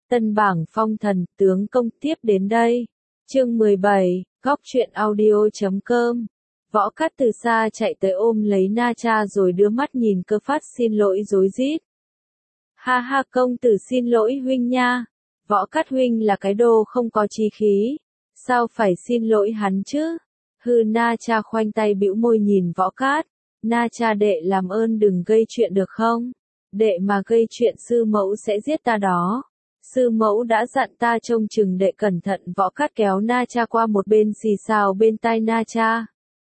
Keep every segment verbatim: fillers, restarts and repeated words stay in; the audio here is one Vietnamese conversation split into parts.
Tân bảng phong thần, tướng công tiếp đến đây. Chương mười bảy, góc truyện audio chấm com. Võ Cát từ xa chạy tới ôm lấy Na Cha rồi đưa mắt nhìn Cơ Phát xin lỗi rối rít. Ha ha, công tử xin lỗi huynh nha. Võ Cát huynh là cái đồ không có chí khí. Sao phải xin lỗi hắn chứ? Hừ, Na Cha khoanh tay bĩu môi nhìn Võ Cát. Na Cha đệ làm ơn đừng gây chuyện được không? Đệ mà gây chuyện sư mẫu sẽ giết ta đó. Sư mẫu đã dặn ta trông chừng đệ cẩn thận. Võ Cát kéo Na Cha qua một bên xì xào bên tai Na Cha.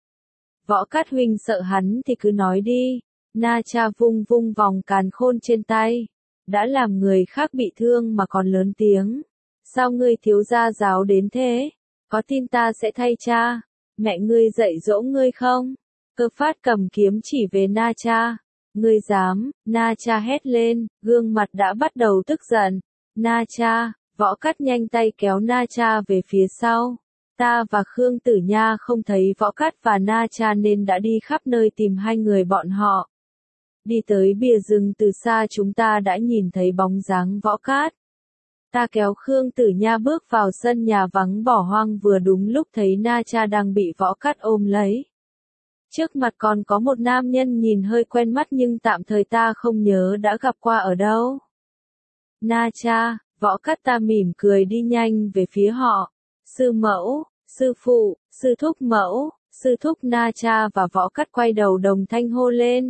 Võ Cát huynh sợ hắn thì cứ nói đi. Na Cha vung vung vòng càn khôn trên tay. Đã làm người khác bị thương mà còn lớn tiếng. Sao ngươi thiếu gia giáo đến thế? Có tin ta sẽ thay cha? Mẹ ngươi dạy dỗ ngươi không? Cơ Phát cầm kiếm chỉ về Na Cha. Ngươi dám? Na Cha hét lên, gương mặt đã bắt đầu tức giận. Na Cha, Võ Cát nhanh tay kéo Na Cha về phía sau. Ta và Khương Tử Nha không thấy Võ Cát và Na Cha nên đã đi khắp nơi tìm hai người bọn họ. Đi tới bìa rừng từ xa chúng ta đã nhìn thấy bóng dáng Võ Cát. Ta kéo Khương Tử Nha bước vào sân nhà vắng bỏ hoang vừa đúng lúc thấy Na Cha đang bị Võ Cát ôm lấy. Trước mặt còn có một nam nhân nhìn hơi quen mắt nhưng tạm thời ta không nhớ đã gặp qua ở đâu. Na Cha, Võ Cát ta mỉm cười đi nhanh về phía họ. Sư mẫu, sư phụ, sư thúc mẫu, sư thúc. Na Cha và Võ Cát quay đầu đồng thanh hô lên.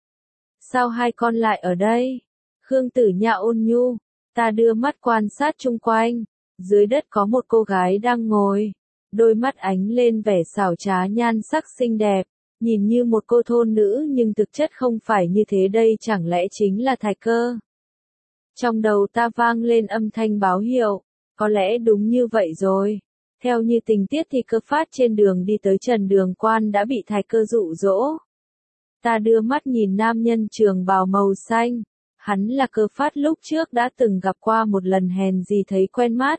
Sao hai con lại ở đây? Khương Tử Nha ôn nhu. Ta đưa mắt quan sát chung quanh. Dưới đất có một cô gái đang ngồi. Đôi mắt ánh lên vẻ xảo trá nhan sắc xinh đẹp. Nhìn như một cô thôn nữ nhưng thực chất không phải như thế, đây chẳng lẽ chính là Thạch Cơ? Trong đầu ta vang lên âm thanh báo hiệu. Có lẽ đúng như vậy rồi. Theo như tình tiết thì Cơ Phát trên đường đi tới Trần Đường Quan đã bị Thạch Cơ dụ dỗ. Ta đưa mắt nhìn nam nhân trường bào màu xanh. Hắn là Cơ Phát lúc trước đã từng gặp qua một lần, hèn gì thấy quen mắt.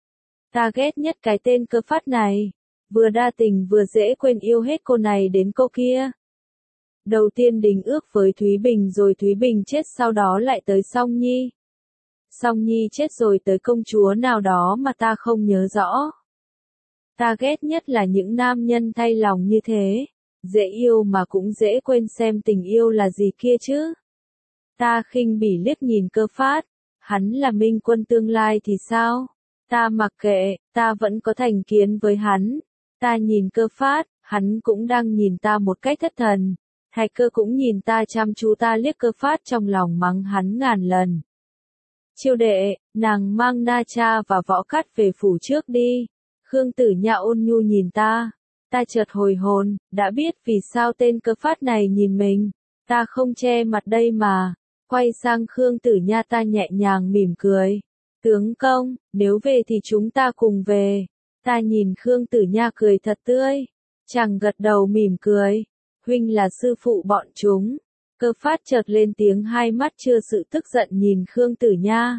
Ta ghét nhất cái tên Cơ Phát này. Vừa đa tình vừa dễ quên, yêu hết cô này đến cô kia. Đầu tiên đính ước với Thúy Bình rồi Thúy Bình chết, sau đó lại tới Song Nhi. Song Nhi chết rồi tới công chúa nào đó mà ta không nhớ rõ. Ta ghét nhất là những nam nhân thay lòng như thế. Dễ yêu mà cũng dễ quên, xem tình yêu là gì kia chứ. Ta khinh bỉ liếc nhìn Cơ Phát. Hắn là minh quân tương lai thì sao? Ta mặc kệ, ta vẫn có thành kiến với hắn. Ta nhìn Cơ Phát, hắn cũng đang nhìn ta một cách thất thần. Thạch Cơ cũng nhìn ta chăm chú, ta liếc Cơ Phát trong lòng mắng hắn ngàn lần. Chiêu đệ, nàng mang Na Cha và Võ Cát về phủ trước đi. Khương Tử Nha ôn nhu nhìn ta. Ta chợt hồi hồn, đã biết vì sao tên Cơ Phát này nhìn mình. Ta không che mặt đây mà. Quay sang Khương Tử Nha ta nhẹ nhàng mỉm cười. Tướng công, nếu về thì chúng ta cùng về. Ta nhìn Khương Tử Nha cười thật tươi. Chàng gật đầu mỉm cười. Huynh là sư phụ bọn chúng. Cơ Phát chợt lên tiếng, hai mắt chưa sự tức giận nhìn Khương Tử Nha.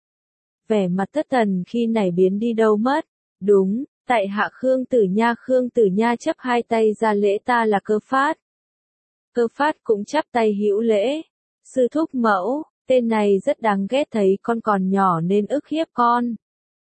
Vẻ mặt thất thần khi nãy biến đi đâu mất. Đúng, tại hạ Khương Tử Nha. Khương Tử Nha chắp hai tay ra lễ, ta là Cơ Phát. Cơ Phát cũng chắp tay hữu lễ. Sư thúc mẫu, tên này rất đáng ghét, thấy con còn nhỏ nên ức hiếp con.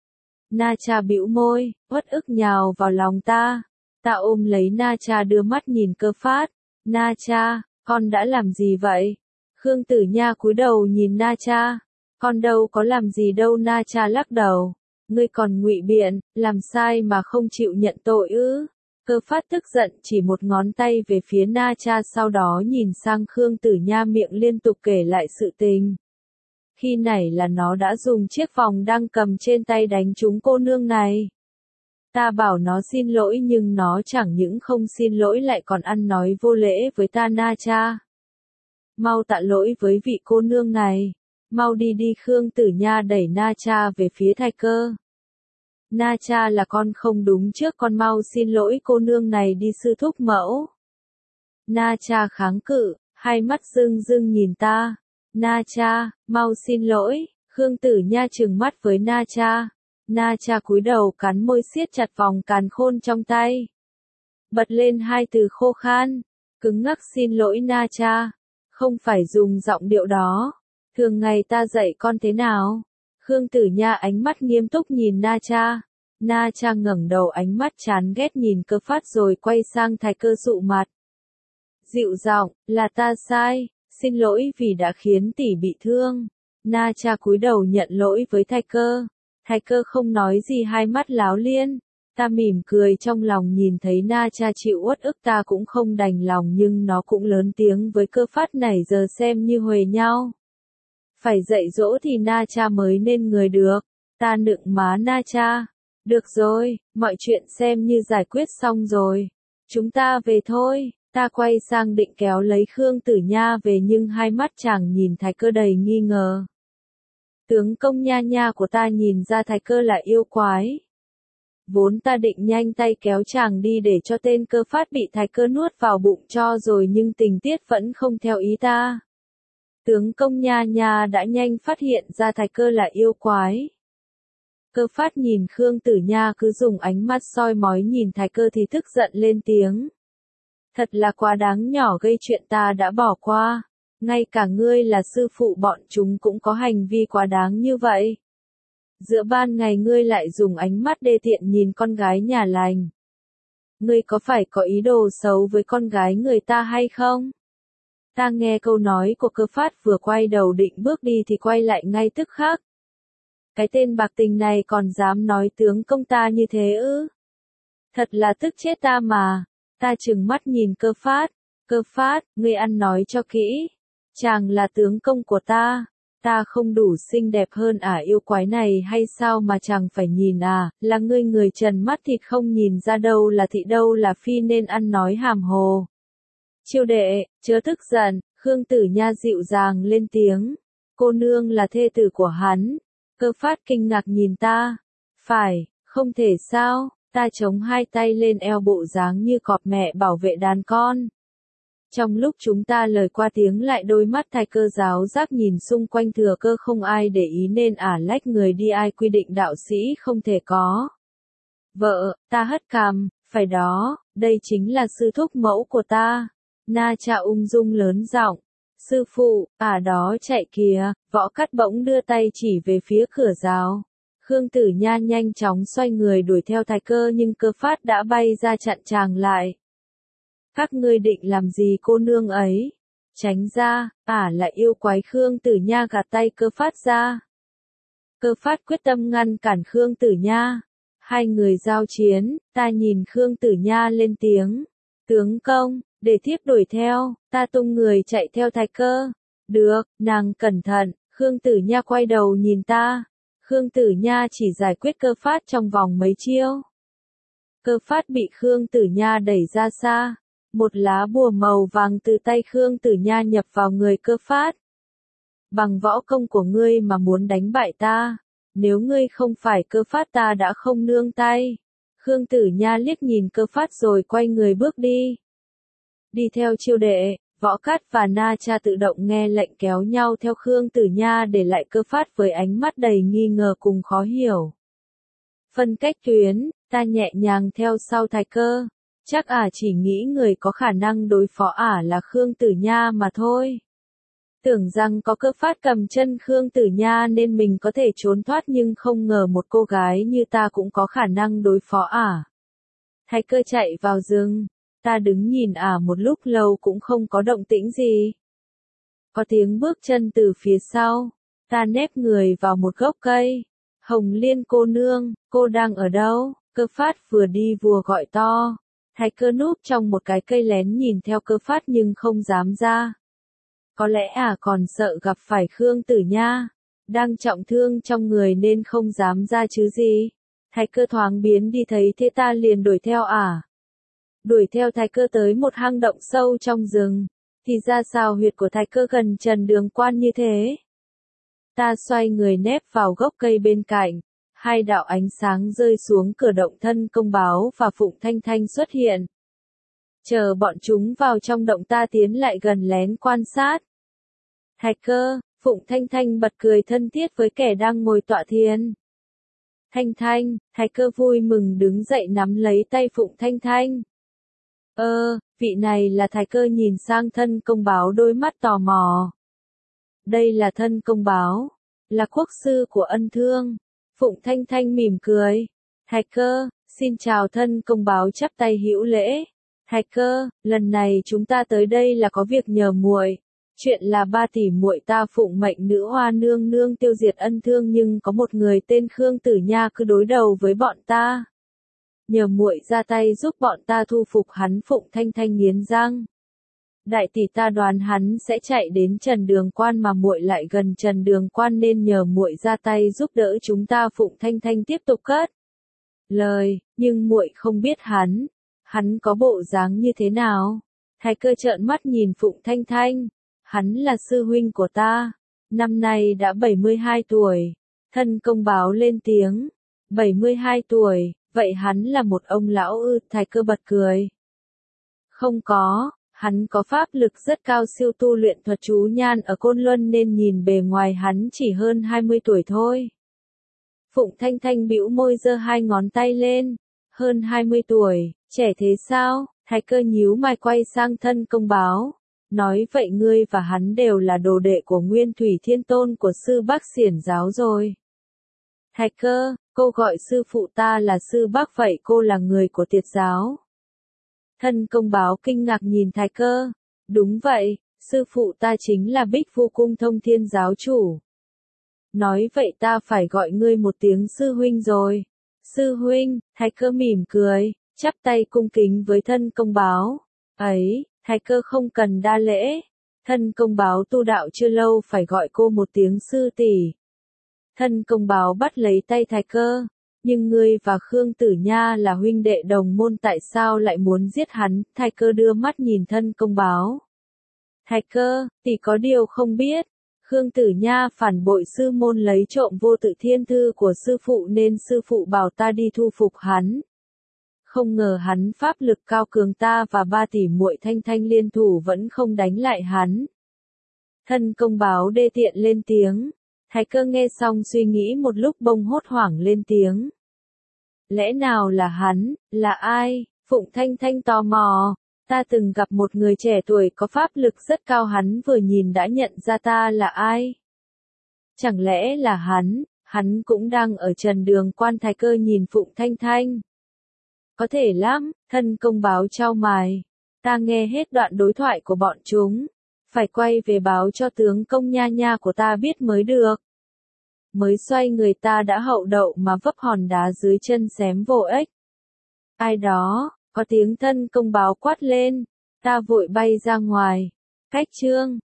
Na Cha bĩu môi, uất ức nhào vào lòng ta. Ta ôm lấy Na Cha đưa mắt nhìn Cơ Phát. Na Cha, con đã làm gì vậy? Khương Tử Nha cúi đầu nhìn Na Cha. Con đâu có làm gì đâu. Na Cha lắc đầu. Ngươi còn ngụy biện, làm sai mà không chịu nhận tội ư? Cơ Phát tức giận chỉ một ngón tay về phía Na Cha, sau đó nhìn sang Khương Tử Nha, miệng liên tục kể lại sự tình. Khi nãy là nó đã dùng chiếc vòng đang cầm trên tay đánh trúng cô nương này. Ta bảo nó xin lỗi nhưng nó chẳng những không xin lỗi lại còn ăn nói vô lễ với ta. Na Cha, mau tạ lỗi với vị cô nương này. Mau đi đi. Khương Tử Nha đẩy Na Cha về phía Thạch Cơ. Na Cha là con không đúng trước, con mau xin lỗi cô nương này đi sư thúc mẫu. Na Cha kháng cự, hai mắt rưng rưng nhìn ta. Na Cha, mau xin lỗi. Khương Tử Nha trừng mắt với Na Cha. Na Cha cúi đầu cắn môi siết chặt vòng càn khôn trong tay. Bật lên hai từ khô khan, cứng ngắc. Xin lỗi Na Cha. Không phải dùng giọng điệu đó. Thường ngày ta dạy con thế nào? Khương Tử Nha ánh mắt nghiêm túc nhìn Na Cha. Na Cha ngẩng đầu ánh mắt chán ghét nhìn Cơ Phát rồi quay sang Thái Cơ dụ mặt. Dịu giọng, là ta sai, xin lỗi vì đã khiến tỷ bị thương. Na Cha cúi đầu nhận lỗi với Thái Cơ. Thái Cơ không nói gì hai mắt láo liên. Ta mỉm cười trong lòng nhìn thấy Na Cha chịu uất ức ta cũng không đành lòng nhưng nó cũng lớn tiếng với Cơ Phát này giờ xem như huề nhau. Phải dạy dỗ thì Na Cha mới nên người được. Ta nựng má Na Cha. Được rồi, mọi chuyện xem như giải quyết xong rồi. Chúng ta về thôi. Ta quay sang định kéo lấy Khương Tử Nha về nhưng hai mắt chàng nhìn Thái Cơ đầy nghi ngờ. Tướng công Nha Nha của ta nhìn ra Thái Cơ là yêu quái. Vốn ta định nhanh tay kéo chàng đi để cho tên Cơ Phát bị Thái Cơ nuốt vào bụng cho rồi nhưng tình tiết vẫn không theo ý ta. Tướng công Nha Nha đã nhanh phát hiện ra Thái Cơ là yêu quái. Cơ Phát nhìn Khương Tử Nha cứ dùng ánh mắt soi mói nhìn Thái Cơ thì tức giận lên tiếng. Thật là quá đáng nhỏ gây chuyện ta đã bỏ qua. Ngay cả ngươi là sư phụ bọn chúng cũng có hành vi quá đáng như vậy. Giữa ban ngày ngươi lại dùng ánh mắt đê tiện nhìn con gái nhà lành. Ngươi có phải có ý đồ xấu với con gái người ta hay không? Ta nghe câu nói của Cơ Phát vừa quay đầu định bước đi thì quay lại ngay tức khắc. Cái tên bạc tình này còn dám nói tướng công ta như thế ư? Thật là tức chết ta mà. Ta trừng mắt nhìn Cơ Phát. Cơ Phát, ngươi ăn nói cho kỹ. Chàng là tướng công của ta. Ta không đủ xinh đẹp hơn ả yêu quái này hay sao mà chàng phải nhìn à, là ngươi người trần mắt thịt không nhìn ra đâu là thị đâu là phi nên ăn nói hàm hồ. Chiêu đệ, chớ tức giận, Khương Tử Nha dịu dàng lên tiếng. Cô nương là thê tử của hắn. Cơ Phát kinh ngạc nhìn ta. Phải, không thể sao, ta chống hai tay lên eo bộ dáng như cọp mẹ bảo vệ đàn con. Trong lúc chúng ta lời qua tiếng lại đôi mắt Thái Cơ giáo giác nhìn xung quanh thừa cơ không ai để ý nên ả lách người đi ai quy định đạo sĩ không thể có. Vợ, ta hất cằm, phải đó, đây chính là sư thúc mẫu của ta. Na Cha ung dung lớn giọng. Sư phụ, ả đó chạy kìa, Võ Cát bỗng đưa tay chỉ về phía cửa rào. Khương Tử Nha nhanh chóng xoay người đuổi theo Thái Cơ nhưng Cơ Phát đã bay ra chặn chàng lại. Các ngươi định làm gì cô nương ấy? Tránh ra, ả là yêu quái. Khương Tử Nha gạt tay Cơ Phát ra. Cơ Phát quyết tâm ngăn cản Khương Tử Nha. Hai người giao chiến, ta nhìn Khương Tử Nha lên tiếng. Tướng công, để thiếp đuổi theo, ta tung người chạy theo Thái Cơ. Được, nàng cẩn thận, Khương Tử Nha quay đầu nhìn ta. Khương Tử Nha chỉ giải quyết Cơ Phát trong vòng mấy chiêu. Cơ Phát bị Khương Tử Nha đẩy ra xa. Một lá bùa màu vàng từ tay Khương Tử Nha nhập vào người Cơ Phát. Bằng võ công của ngươi mà muốn đánh bại ta. Nếu ngươi không phải Cơ Phát ta đã không nương tay. Khương Tử Nha liếc nhìn Cơ Phát rồi quay người bước đi. Đi theo chiêu đệ, Võ Cát và Na Cha tự động nghe lệnh kéo nhau theo Khương Tử Nha để lại Cơ Phát với ánh mắt đầy nghi ngờ cùng khó hiểu. Phân cách tuyến, ta nhẹ nhàng theo sau Thái Cơ. Chắc ả chỉ nghĩ người có khả năng đối phó ả là Khương Tử Nha mà thôi. Tưởng rằng có Cơ Phát cầm chân Khương Tử Nha nên mình có thể trốn thoát nhưng không ngờ một cô gái như ta cũng có khả năng đối phó ả. Thái Cơ chạy vào rừng. Ta đứng nhìn ả một lúc lâu cũng không có động tĩnh gì. Có tiếng bước chân từ phía sau. Ta nép người vào một gốc cây. Hồng Liên cô nương, cô đang ở đâu? Cơ Phát vừa đi vừa gọi to. Thái Cơ núp trong một cái cây lén nhìn theo Cơ Phát nhưng không dám ra. Có lẽ ả còn sợ gặp phải Khương Tử Nha. Đang trọng thương trong người nên không dám ra chứ gì. Thái Cơ thoáng biến đi thấy thế ta liền đuổi theo ả. Đuổi theo Thái Cơ tới một hang động sâu trong rừng. Thì ra sao huyệt của Thái Cơ gần Trần Đường Quan như thế. Ta xoay người nép vào gốc cây bên cạnh. Hai đạo ánh sáng rơi xuống cửa động thân công báo và Phụng Thanh Thanh xuất hiện. Chờ bọn chúng vào trong động ta tiến lại gần lén quan sát. Thái Cơ, Phụng Thanh Thanh bật cười thân thiết với kẻ đang ngồi tọa thiền. Thanh Thanh, Thái Cơ vui mừng đứng dậy nắm lấy tay Phụng Thanh Thanh. Ơ, vị này là Thái Cơ nhìn sang thân công báo đôi mắt tò mò. Đây là thân công báo. là quốc sư của ân thương. Phụng Thanh Thanh mỉm cười. Thái cơ, xin chào thân công báo chắp tay hữu lễ. Thái cơ, lần này chúng ta tới đây là có việc nhờ muội. Chuyện là ba tỷ muội ta phụng mệnh nữ hoa nương nương tiêu diệt ân thương, nhưng có một người tên Khương Tử Nha cứ đối đầu với bọn ta. Nhờ muội ra tay giúp bọn ta thu phục hắn. Phụng Thanh Thanh nghiến răng. Đại tỷ ta đoán hắn sẽ chạy đến Trần Đường Quan, mà muội lại gần Trần Đường Quan nên nhờ muội ra tay giúp đỡ chúng ta. Phụng Thanh Thanh tiếp tục cất lời, nhưng muội không biết hắn, hắn có bộ dáng như thế nào. Thái cơ trợn mắt nhìn Phụng Thanh Thanh. Hắn là sư huynh của ta, năm nay đã bảy mươi hai tuổi. Thân công báo lên tiếng. bảy mươi hai tuổi, vậy hắn là một ông lão ư? Thái cơ bật cười. Không có, hắn có pháp lực rất cao, siêu tu luyện thuật chú nhan ở Côn Luân, nên nhìn bề ngoài hắn chỉ hơn hai mươi tuổi thôi. Phụng Thanh Thanh bĩu môi giơ hai ngón tay lên. Hơn hai mươi tuổi, trẻ thế sao? Thái cơ nhíu mày quay sang thân công báo. Nói vậy ngươi và hắn đều là đồ đệ của Nguyên Thủy Thiên Tôn của sư Bác Xiển giáo rồi. Thái cơ, cô gọi sư phụ ta là sư Bác, vậy cô là người của Tiệt giáo. Thân công báo kinh ngạc nhìn Thái cơ. Đúng vậy, sư phụ ta chính là Bích Vu Cung Thông Thiên giáo chủ. Nói vậy ta phải gọi ngươi một tiếng sư huynh rồi. Sư huynh, Thái cơ mỉm cười, chắp tay cung kính với thân công báo. Ấy, Thái cơ không cần đa lễ. Thân công báo tu đạo chưa lâu phải gọi cô một tiếng sư tỷ. Thân công báo bắt lấy tay Thái cơ. Nhưng ngươi và Khương Tử Nha là huynh đệ đồng môn, tại sao lại muốn giết hắn? Thái cơ đưa mắt nhìn thân công báo. Thái cơ, tỷ có điều không biết. Khương Tử Nha phản bội sư môn, lấy trộm vô tự thiên thư của sư phụ, nên sư phụ bảo ta đi thu phục hắn. Không ngờ hắn pháp lực cao cường, ta và ba tỷ muội Thanh Thanh liên thủ vẫn không đánh lại hắn. Thân công báo đê tiện lên tiếng. Thái cơ nghe xong suy nghĩ một lúc bỗng hốt hoảng lên tiếng. Lẽ nào là hắn? Là ai? Phụng Thanh Thanh tò mò. Ta từng gặp một người trẻ tuổi có pháp lực rất cao, hắn vừa nhìn đã nhận ra ta là ai. Chẳng lẽ là hắn? Hắn cũng đang ở Trần Đường Quan. Thái cơ nhìn Phụng Thanh Thanh. Có thể lắm, thân công báo chau mày. Ta nghe hết đoạn đối thoại của bọn chúng. Phải quay về báo cho tướng công nha nha của ta biết mới được. Mới xoay người ta đã hậu đậu mà vấp hòn đá dưới chân xém vô ích. Ai đó, có tiếng thân công báo quát lên. Ta vội bay ra ngoài. Cách chương.